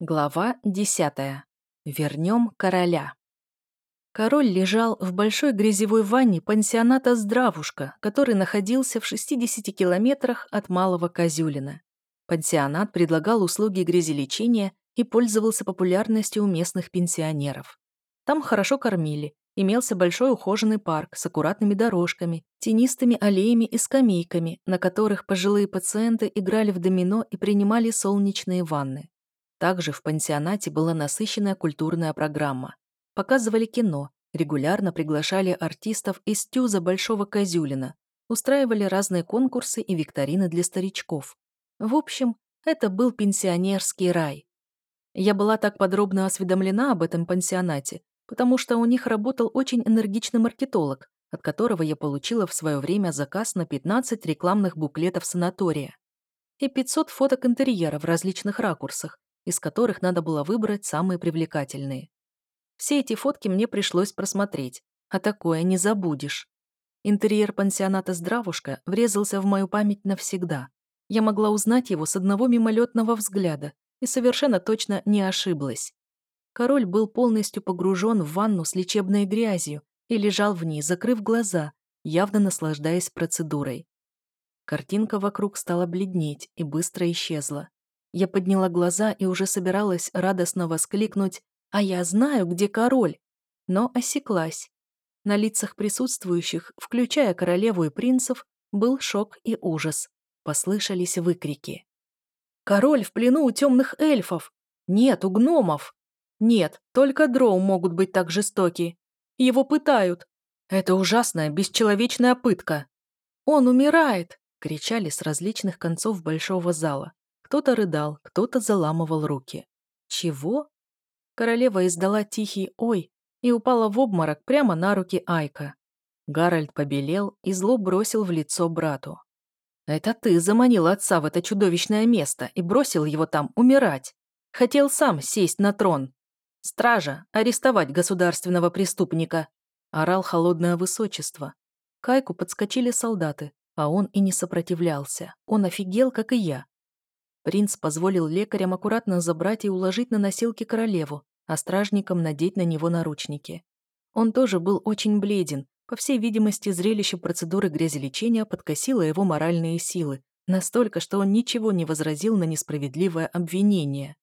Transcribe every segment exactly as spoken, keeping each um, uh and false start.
Глава десятая. Вернем короля. Король лежал в большой грязевой ванне пансионата «Здравушка», который находился в шестидесяти километрах от Малого Козюлина. Пансионат предлагал услуги грязелечения и пользовался популярностью у местных пенсионеров. Там хорошо кормили, имелся большой ухоженный парк с аккуратными дорожками, тенистыми аллеями и скамейками, на которых пожилые пациенты играли в домино и принимали солнечные ванны. Также в пансионате была насыщенная культурная программа. Показывали кино, регулярно приглашали артистов из ТЮЗа Большого Козюлина, устраивали разные конкурсы и викторины для старичков. В общем, это был пенсионерский рай. Я была так подробно осведомлена об этом пансионате, потому что у них работал очень энергичный маркетолог, от которого я получила в свое время заказ на пятнадцать рекламных буклетов санатория и пятьсот фоток интерьера в различных ракурсах, из которых надо было выбрать самые привлекательные. Все эти фотки мне пришлось просмотреть, а такое не забудешь. Интерьер пансионата «Здравушка» врезался в мою память навсегда. Я могла узнать его с одного мимолетного взгляда и совершенно точно не ошиблась. Король был полностью погружен в ванну с лечебной грязью и лежал в ней, закрыв глаза, явно наслаждаясь процедурой. Картинка вокруг стала бледнеть и быстро исчезла. Я подняла глаза и уже собиралась радостно воскликнуть «А я знаю, где король!», но осеклась. На лицах присутствующих, включая королеву и принцев, был шок и ужас. Послышались выкрики. «Король в плену у темных эльфов! Нет, у гномов! Нет, только дроу могут быть так жестоки! Его пытают! Это ужасная, бесчеловечная пытка! Он умирает!» — кричали с различных концов большого зала. Кто-то рыдал, кто-то заламывал руки. «Чего?» Королева издала тихий «ой» и упала в обморок прямо на руки Айка. Гарольд побелел и зло бросил в лицо брату. «Это ты заманил отца в это чудовищное место и бросил его там умирать. Хотел сам сесть на трон. Стража, арестовать государственного преступника!» Орал холодное высочество. К Айку подскочили солдаты, а он и не сопротивлялся. Он офигел, как и я. Принц позволил лекарям аккуратно забрать и уложить на носилки королеву, а стражникам надеть на него наручники. Он тоже был очень бледен. По всей видимости, зрелище процедуры грязелечения подкосило его моральные силы, настолько, что он ничего не возразил на несправедливое обвинение.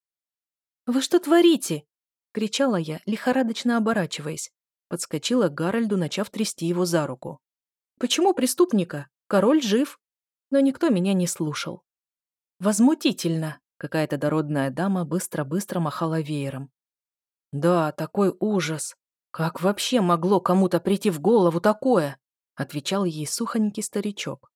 «Вы что творите?» — кричала я, лихорадочно оборачиваясь. Подскочила к Гарольду, начав трясти его за руку. «Почему преступника? Король жив!» Но никто меня не слушал. «Возмутительно!» — какая-то дородная дама быстро-быстро махала веером. «Да, такой ужас! Как вообще могло кому-то прийти в голову такое?» — отвечал ей сухонький старичок.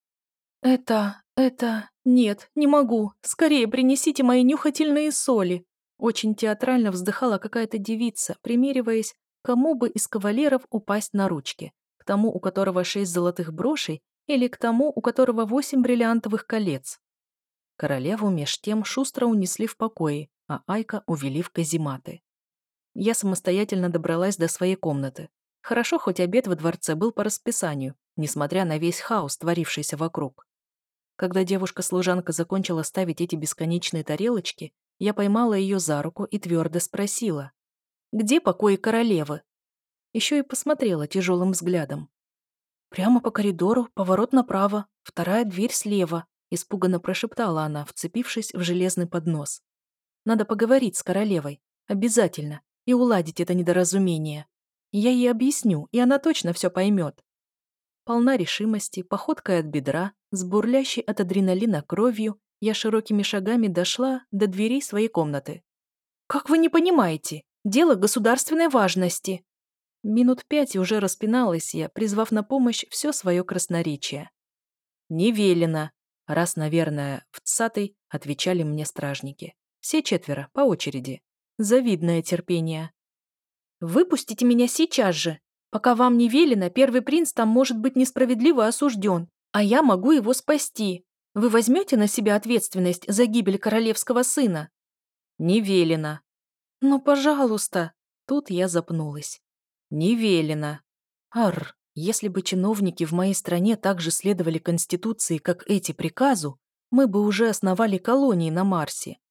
«Это... это... нет, не могу. Скорее принесите мои нюхательные соли!» Очень театрально вздыхала какая-то девица, примериваясь, кому бы из кавалеров упасть на ручки, к тому, у которого шесть золотых брошей, или к тому, у которого восемь бриллиантовых колец. Королеву меж тем шустро унесли в покои, а Айка увели в казематы. Я самостоятельно добралась до своей комнаты. Хорошо, хоть обед во дворце был по расписанию, несмотря на весь хаос, творившийся вокруг. Когда девушка-служанка закончила ставить эти бесконечные тарелочки, я поймала ее за руку и твердо спросила: «Где покои королевы?» Еще и посмотрела тяжелым взглядом. «Прямо по коридору, поворот направо, вторая дверь слева», испуганно прошептала она, вцепившись в железный поднос. «Надо поговорить с королевой. Обязательно. И уладить это недоразумение. Я ей объясню, и она точно все поймет». Полна решимости, походкой от бедра, с бурлящей от адреналина кровью, я широкими шагами дошла до дверей своей комнаты. «Как вы не понимаете? Дело государственной важности!» Минут пять уже распиналась я, призвав на помощь все свое красноречие. «Не велено!» Раз, наверное, в цатой отвечали мне стражники. Все четверо, по очереди. Завидное терпение. «Выпустите меня сейчас же! Пока вам не велено, первый принц там может быть несправедливо осужден, а я могу его спасти. Вы возьмете на себя ответственность за гибель королевского сына?» «Не велено». «Ну, пожалуйста!» Тут я запнулась. «Не велено». Арр, если бы чиновники в моей стране также следовали Конституции, как эти приказу, мы бы уже основали колонии на Марсе.